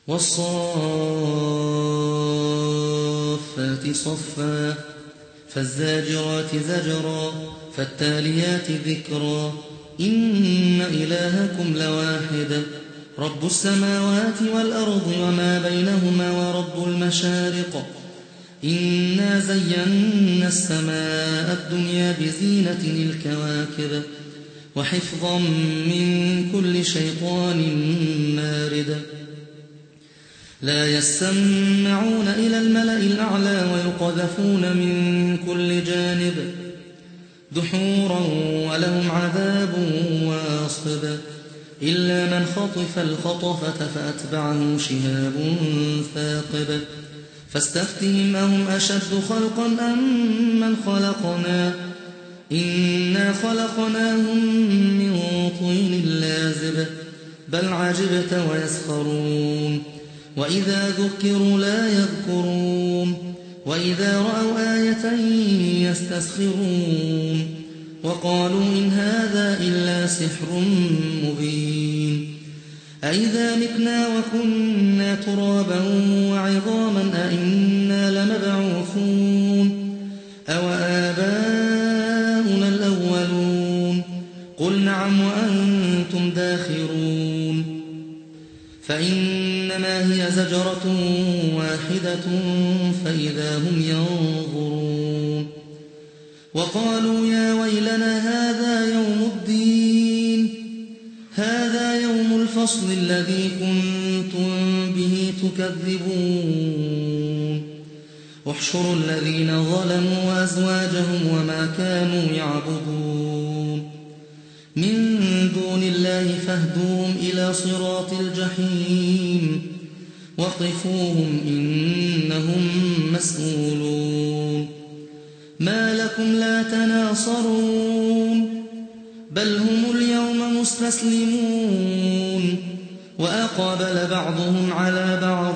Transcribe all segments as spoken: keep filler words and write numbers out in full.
والصافات صفا فالزاجرات زجرا فالتاليات ذكرا إن إلهكم لواحد رب السماوات والأرض وما بينهما ورب المشارق إنا زينا السماء الدنيا بزينة الكواكب وحفظا من كل شيطان مارد لا يسمعون إلى الملأ الأعلى ويقذفون من كل جانب دحورا ولهم عذاب واصب إلا من خطف الخطفة فأتبعه شهاب ثاقب فاستفتهم أهم أشد خلقا أم من خلقنا إنا خلقناهم من طين لازب بل عجبت ويسخرون وإذا ذكروا لا يذكرون وإذا رأوا آية يستسخرون وقالوا إن هذا إلا سحر مبين أئذا متنا وكنا ترابا وعظاما أئنا لمبعوثون أو آباؤنا الأولون قل نعم وأنتم داخرون فإنما هي زجرة واحدة فإذا هم ينظرون وقالوا يا ويلنا هذا يوم الدين هذا يوم الفصل الذي كنتم به تكذبون احشروا الذين ظلموا وأزواجهم وما كانوا يعبدون من دون الله فاهدوهم إلى صراط الجحيم وقفوهم إنهم مسؤولون ما لكم لا تناصرون بل هم اليوم مستسلمون وأقبل بعضهم على بعض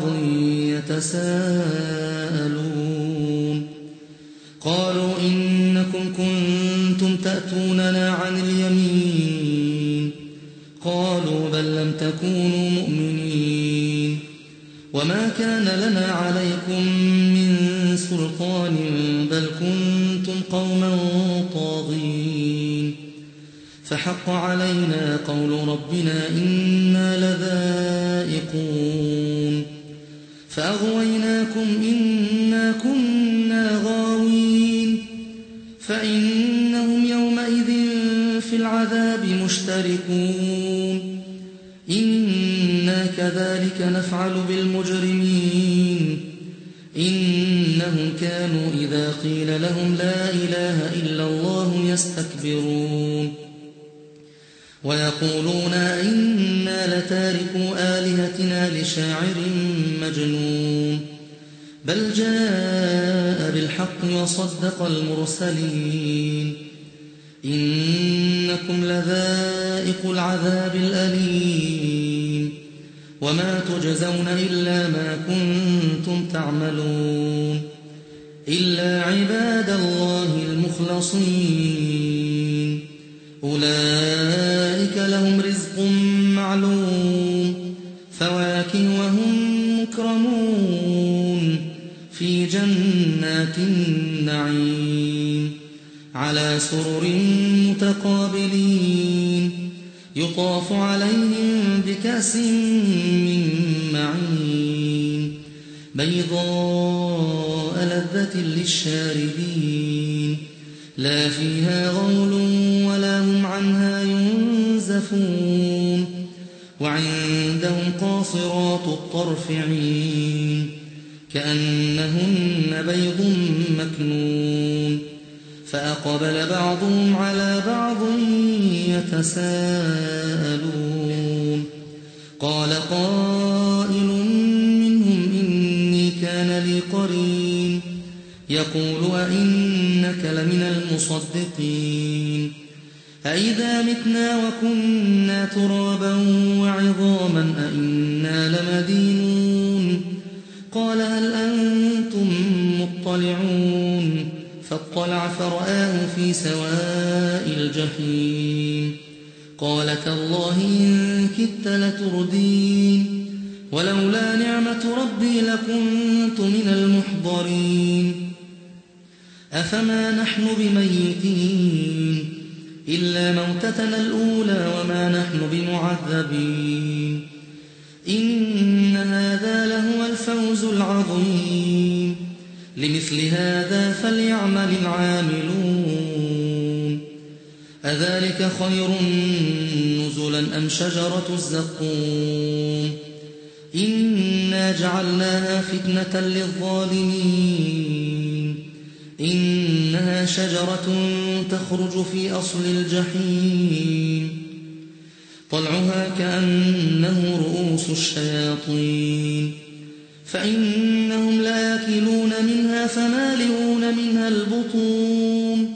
يتساءلون قالوا إنكم كنتم تأتوننا عن اليمين قالوا بل لم تكونوا مؤمنين وما كان لنا عليكم من سلطان بل كنتم قوما طاغين فحق علينا قول ربنا إنا لذائقون فأغويناكم إنا كنا غاوين فإنهم يومئذ في العذاب مشتركون إنا كذلك نفعل بالمجرمين إنهم كانوا إذا قيل لهم لا إله إلا الله يستكبرون ويقولون إنا لتاركو آلهتنا لشاعر مجنون بل جاء بالحق وصدق المرسلين إنكم لذائق العذاب الأليم وما تجزون إلا ما كنتم تعملون إلا عباد الله المخلصين أولئك لهم رزق معلوم فواكه وهم مكرمون في جنات النعيم على سرر متقابلين يطاف عليهم بكأس من معين بيضاء لذة للشاربين لا فيها غول ولا هم عنها ينزفون وعندهم قاصرات الطرف عين كأنهن بيض مكنون فأقبل بعضهم على بعض يتساءلون قال قائل منهم إني كان لي قرين يقول أئنك لمن المصدقين أئذا متنا وكنا ترابا وعظاما أئنا لمدينون قال هل أنتم مطلعون فاطلع فرآه في سواء الجحيم قال تالله إن كدت لتردين ولولا نعمة ربي لكنت من المحضرين أفما نحن بميتين إلا موتتنا الأولى وما نحن بمعذبين إن هذا لهو الفوز العظيم لمثل هذا فليعمل العاملون أذلك خير نزلا أم شجرة الزقوم إنا جعلناها فتنة للظالمين إنها شجرة تخرج في أصل الجحيم طلعها كأنه رؤوس الشياطين فإنهم لآكلون منها فمالئون منها البطون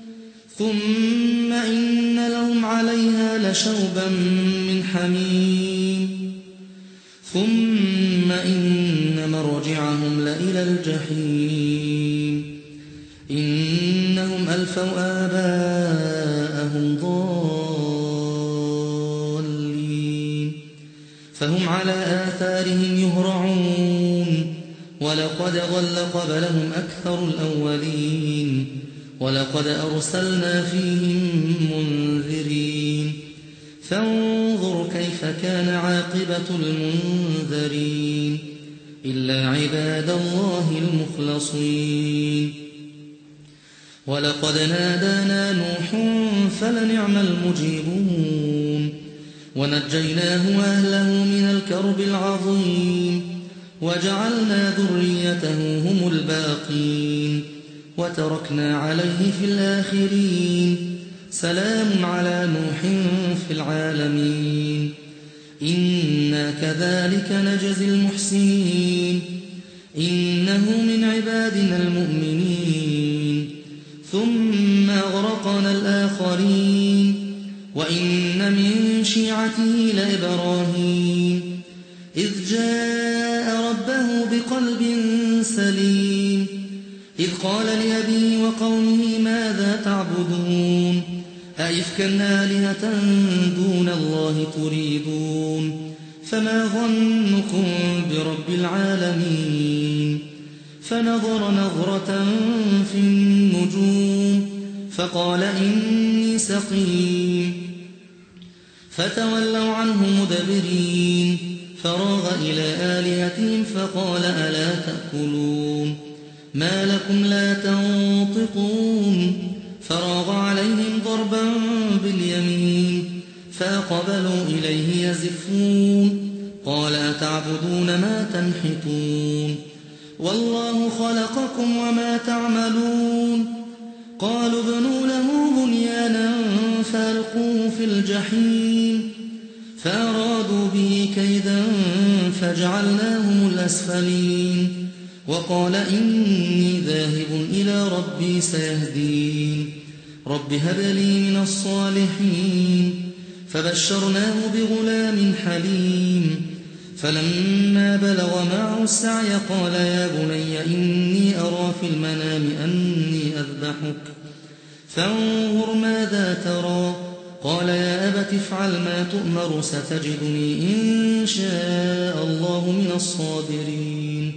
ثم إن لهم عليها لشوبا من حميم ثم إن مرجعهم لإلى الجحيم إنهم ألفوا آباءهم ضالين فهم على آثارهم يهرعون ولقد ضل قبلهم أكثر الأولين ولقد أرسلنا فيهم منذرين فانظر كيف كان عاقبة المنذرين إلا عباد الله المخلصين ولقد نادانا نوح فلنعم المجيبون ونجيناه وأهله من الكرب العظيم وجعلنا ذريته هم الباقين وتركنا عليه في الآخرين سلام على نوح في العالمين إنا كذلك نجزي المحسنين إنه من عبادنا المؤمنين ثم أغرقنا الآخرين وإن من شيعته لإبراهيم إذ جاء ربه بقلب سليم إذ قال لأبيه وقومه ماذا تعبدون أئفكا آلهة دون الله تريدون فما ظنكم برب العالمين فنظر نظرة في النجوم فقال إني سقيم فتولوا عنه مدبرين فراغ إلى آلهتهم فقال ألا تأكلون ما لكم لا تنطقون فراغ عليهم ضربا باليمين فأقبلوا إليه يزفون قال أتعبدون ما تنحتون والله خلقكم وما تعملون قالوا ابنوا له بنيانا فألقوه في الجحيم فأرادوا به كيدا فجعلناهم الأسفلين وقال إني ذاهب إلى ربي سيهدين رب هب لي من الصالحين فبشرناه بغلام حليم فلما بلغ معه السعي قال يا بني إني أرى في المنام أني أذبحك فانظر ماذا ترى قال يا أبت افعل ما تؤمر ستجدني إن شاء الله من الصابرين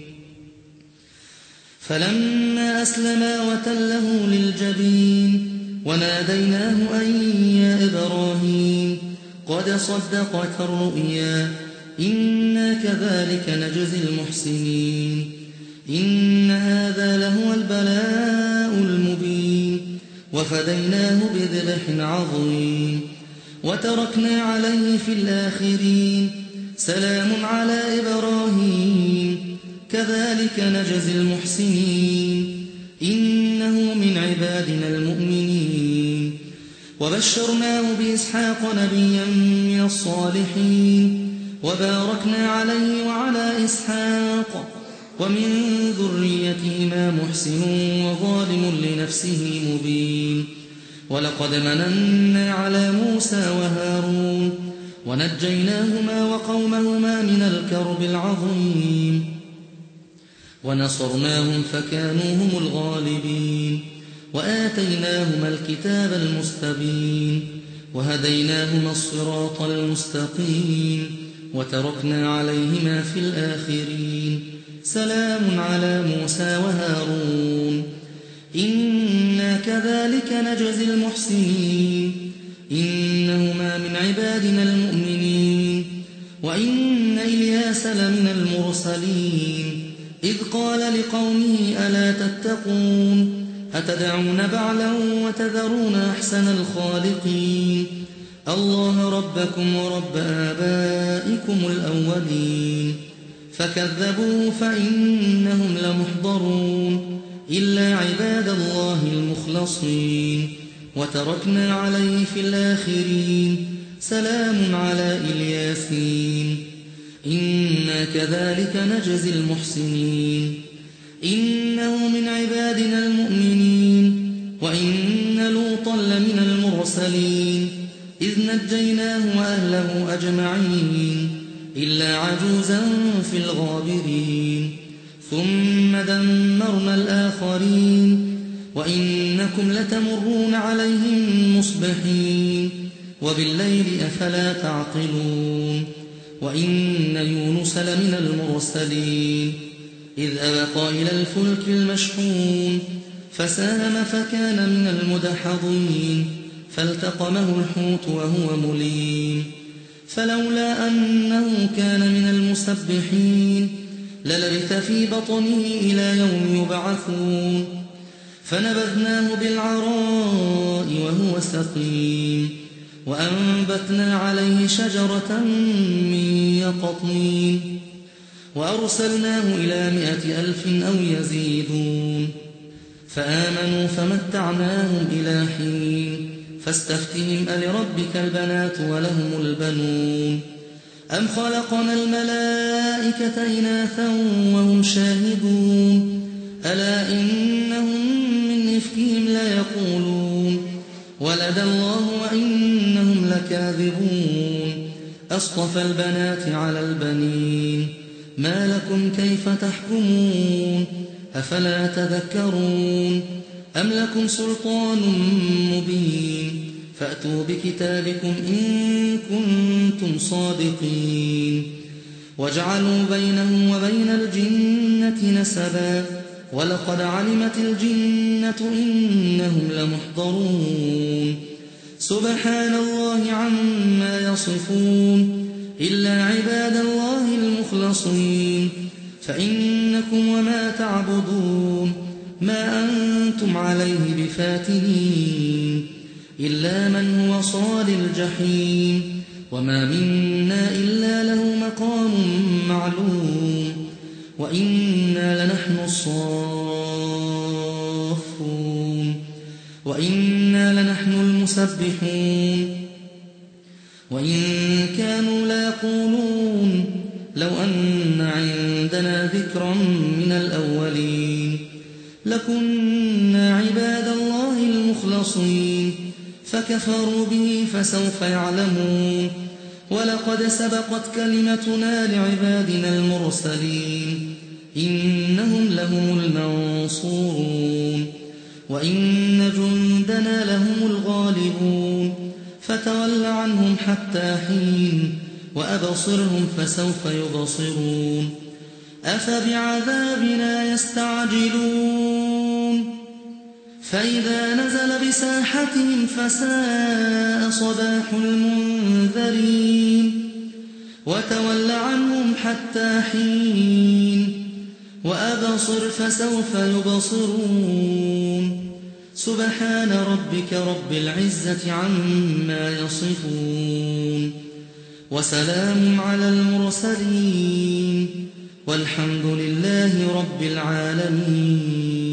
فلما أسلما وتله للجبين وناديناه أن يا إبراهيم قد صدقت الرؤيا إنا كذلك نجزي المحسنين إن هذا لهو البلاء المبين وفديناه بذبح عظيم وتركنا عليه في الآخرين سلام على إبراهيم كذلك نجزي المحسنين إنه من عبادنا المؤمنين وبشرناه بإسحاق نبيا من الصالحين وباركنا عليه وعلى إسحاق ومن ذريتهما محسن وظالم لنفسه مبين ولقد مننا على موسى وهارون ونجيناهما وقومهما من الكرب العظيم ونصرناهم فكانوا هم الغالبين وآتيناهما الكتاب المستبين وهديناهما الصراط المستقيم وتركنا عليهما في الآخرين. سلام على موسى وهارون إنا كذلك نجزي المحسنين إنهما من عبادنا المؤمنين. وإن إلياس لمن المرسلين إذ قال لقومه ألا تتقون أتدعون بعلا وتذرون أحسن الخالقين الله ربكم ورب آبائكم الأولين. فكذبوه فإنهم لمحضرون إلا عباد الله المخلصين. وتركنا عليه في الآخرين سلام على إلياسين إنا كذلك نجزي المحسنين إنه من عبادنا المؤمنين. وإن لوطا لمن المرسلين إذ نجيناه وأهله أجمعين إلا عجوزا في الغابرين ثم دمرنا الآخرين. وإنكم لتمرون عليهم مصبحين وبالليل أفلا تعقلون. وإن يونس لمن المرسلين إذ أبق إلى الفلك المشحون فساهم فكان من المدحضين فالتقمه الحوت وهو مليم فلولا أنه كان من المسبحين للبث في بطنه إلى يوم يبعثون. فنبذناه بالعراء وهو سقيم وأنبتنا عليه شجرة من يقطين وأرسلناه إلى مائة ألف أو يزيدون فآمنوا فمتعناهم إلى حين. فاستفتهم ألربك البنات ولهم البنون أم خلقنا الملائكة إناثا وهم شاهدون ألا إنهم من إفكهم ليقولون ولد الله وإنهم لكاذبون أصطفى البنات على البنين ما لكم كيف تحكمون أفلا تذكرون أم لكم سلطان مبين فأتوا بكتابكم إن كنتم صادقين. وجعلوا بينه وبين الجنة نسبا ولقد علمت الجنة إنهم لمحضرون سبحان الله عما يصفون إلا عباد الله المخلصين فإنكم وما تعبدون ما أنتم عليه بفاتنين إلا من هو صال الجحيم وما منا إلا له مقام معلوم وإنا لنحن الصافون وإنا لنحن المسبحون. وإن كانوا ليقولون لو أن عندنا ذكرا من الأولين لكنا عباد الله المخلصين فكفروا به فسوف يعلمون. ولقد سبقت كلمتنا لعبادنا المرسلين إنهم لهم المنصورون وإن جندنا لهم الغالبون فتول عنهم حتى حين وأبصرهم فسوف يبصرون. أفبعذابنا يستعجلون فإذا نزل بساحتهم فساء صباح المنذرين وتول عنهم حتى حين وأبصر فسوف يبصرون. سبحان ربك رب العزة عما يصفون وسلام على المرسلين والحمد لله رب العالمين.